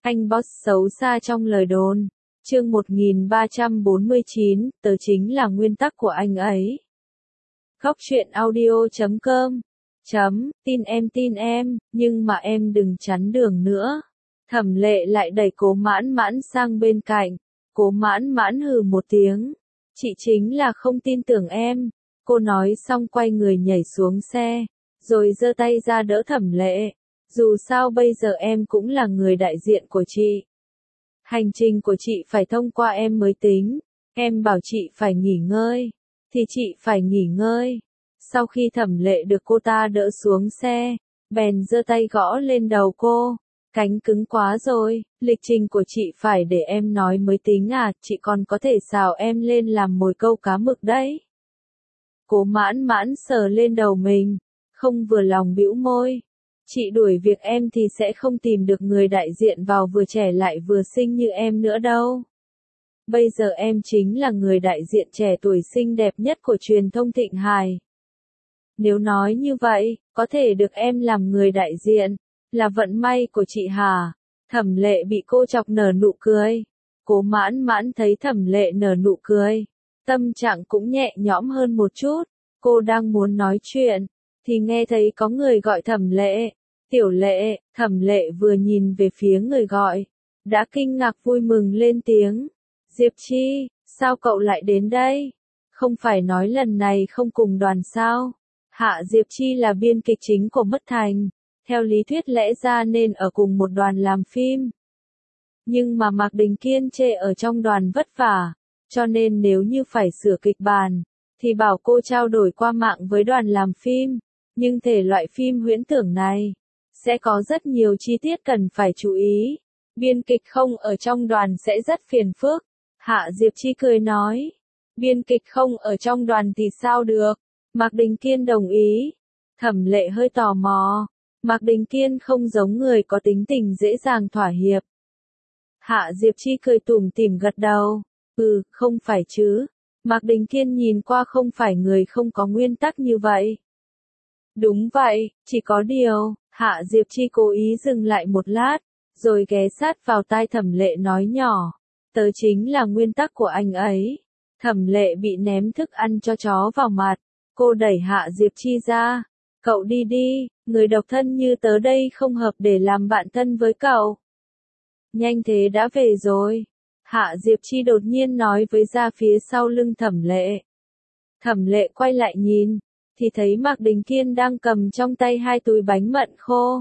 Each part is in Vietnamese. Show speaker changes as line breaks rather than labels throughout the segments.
Anh boss xấu xa trong lời đồn. Chương 1349, tớ chính là nguyên tắc của anh ấy. Góc truyện audio.com. Tin em, nhưng mà em đừng chắn đường nữa. Thẩm Lệ lại đẩy Cố Mãn Mãn sang bên cạnh. Cố Mãn Mãn hừ một tiếng. Chị chính là không tin tưởng em. Cô nói xong quay người nhảy xuống xe, rồi giơ tay ra đỡ Thẩm Lệ. Dù sao bây giờ em cũng là người đại diện của chị. Hành trình của chị phải thông qua em mới tính. Em bảo chị phải nghỉ ngơi, thì chị phải nghỉ ngơi. Sau khi Thẩm Lệ được cô ta đỡ xuống xe, bèn giơ tay gõ lên đầu cô. Cánh cứng quá rồi, lịch trình của chị phải để em nói mới tính à, chị còn có thể xào em lên làm mồi câu cá mực đấy. Cố Mãn Mãn sờ lên đầu mình, không vừa lòng bĩu môi. Chị đuổi việc em thì sẽ không tìm được người đại diện vào vừa trẻ lại vừa xinh như em nữa đâu. Bây giờ em chính là người đại diện trẻ tuổi xinh đẹp nhất của truyền thông Thịnh Hải. Nếu nói như vậy, có thể được em làm người đại diện, là vận may của chị hả? Thẩm Lệ bị cô chọc nở nụ cười. Cố Mãn Mãn thấy Thẩm Lệ nở nụ cười, tâm trạng cũng nhẹ nhõm hơn một chút. Cô đang muốn nói chuyện, thì nghe thấy có người gọi Thẩm Lệ. Tiểu Lệ. Thẩm Lệ vừa nhìn về phía người gọi, đã kinh ngạc vui mừng lên tiếng. Diệp Chi, sao cậu lại đến đây? Không phải nói lần này không cùng đoàn sao? Hạ Diệp Chi là biên kịch chính của Mất Thành, theo lý thuyết lẽ ra nên ở cùng một đoàn làm phim. Nhưng mà Mạc Đình Kiên chê ở trong đoàn vất vả, cho nên nếu như phải sửa kịch bản, thì bảo cô trao đổi qua mạng với đoàn làm phim. Nhưng thể loại phim huyễn tưởng này, sẽ có rất nhiều chi tiết cần phải chú ý. Biên kịch không ở trong đoàn sẽ rất phiền phức. Hạ Diệp Chi cười nói. Biên kịch không ở trong đoàn thì sao được? Mạc Đình Kiên đồng ý. Thẩm Lệ hơi tò mò. Mạc Đình Kiên không giống người có tính tình dễ dàng thỏa hiệp. Hạ Diệp Chi cười tủm tỉm gật đầu. Không phải chứ. Mạc Đình Kiên nhìn qua không phải người không có nguyên tắc như vậy. Đúng vậy, chỉ có điều, Hạ Diệp Chi cố ý dừng lại một lát, rồi ghé sát vào tai Thẩm Lệ nói nhỏ. Tớ chính là nguyên tắc của anh ấy. Thẩm Lệ bị ném thức ăn cho chó vào mặt. Cô đẩy Hạ Diệp Chi ra. Cậu đi đi, người độc thân như tớ đây không hợp để làm bạn thân với cậu. Nhanh thế đã về rồi. Hạ Diệp Chi đột nhiên nói với ra phía sau lưng Thẩm Lệ. Thẩm Lệ quay lại nhìn, thì thấy Mạc Đình Kiên đang cầm trong tay 2 túi bánh mận khô.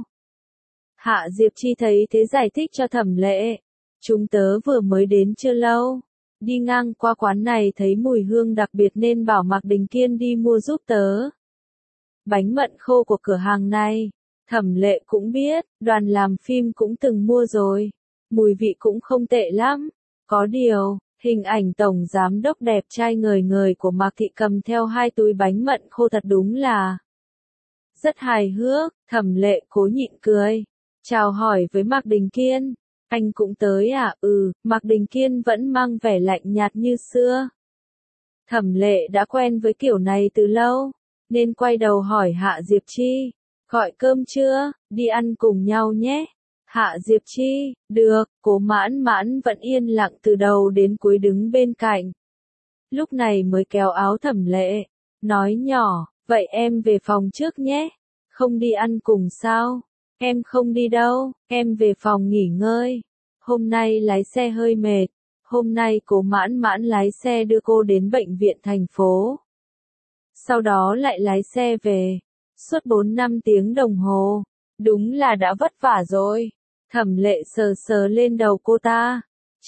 Hạ Diệp Chi thấy thế giải thích cho Thẩm Lệ. Chúng tớ vừa mới đến chưa lâu. Đi ngang qua quán này thấy mùi hương đặc biệt nên bảo Mạc Đình Kiên đi mua giúp tớ. Bánh mận khô của cửa hàng này, Thẩm Lệ cũng biết, đoàn làm phim cũng từng mua rồi. Mùi vị cũng không tệ lắm. Có điều, hình ảnh tổng giám đốc đẹp trai ngời ngời của Mạc Thị cầm theo 2 túi bánh mận khô thật đúng là rất hài hước. Thẩm Lệ cố nhịn cười, chào hỏi với Mạc Đình Kiên. Anh cũng tới à? Mạc Đình Kiên vẫn mang vẻ lạnh nhạt như xưa. Thẩm Lệ đã quen với kiểu này từ lâu, nên quay đầu hỏi Hạ Diệp Chi. Gọi cơm chưa? Đi ăn cùng nhau nhé. Hạ Diệp Chi, được. Cố Mãn Mãn vẫn yên lặng từ đầu đến cuối đứng bên cạnh. Lúc này mới kéo áo Thẩm Lệ, nói nhỏ, vậy em về phòng trước nhé. Không đi ăn cùng sao? Em không đi đâu, em về phòng nghỉ ngơi. Hôm nay lái xe hơi mệt. Hôm nay Cố Mãn Mãn lái xe đưa cô đến bệnh viện thành phố. Sau đó lại lái xe về. Suốt 4-5 tiếng đồng hồ. Đúng là đã vất vả rồi. Thẩm Lệ sờ sờ lên đầu cô ta.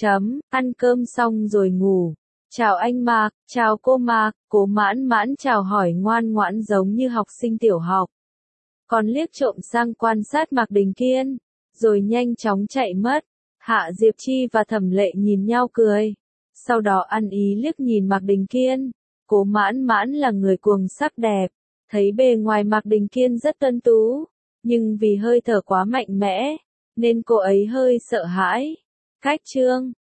Ăn cơm xong rồi ngủ. Chào anh Mạc, chào cô Mạc. Cố Mãn Mãn chào hỏi ngoan ngoãn giống như học sinh tiểu học. Còn liếc trộm sang quan sát Mạc Đình Kiên, rồi nhanh chóng chạy mất. Hạ Diệp Chi và Thẩm Lệ nhìn nhau cười. Sau đó ăn ý liếc nhìn Mạc Đình Kiên. Cố Mãn Mãn là người cuồng sắc đẹp. Thấy bề ngoài Mạc Đình Kiên rất tuấn tú, nhưng vì hơi thở quá mạnh mẽ, nên cô ấy hơi sợ hãi. Cách chương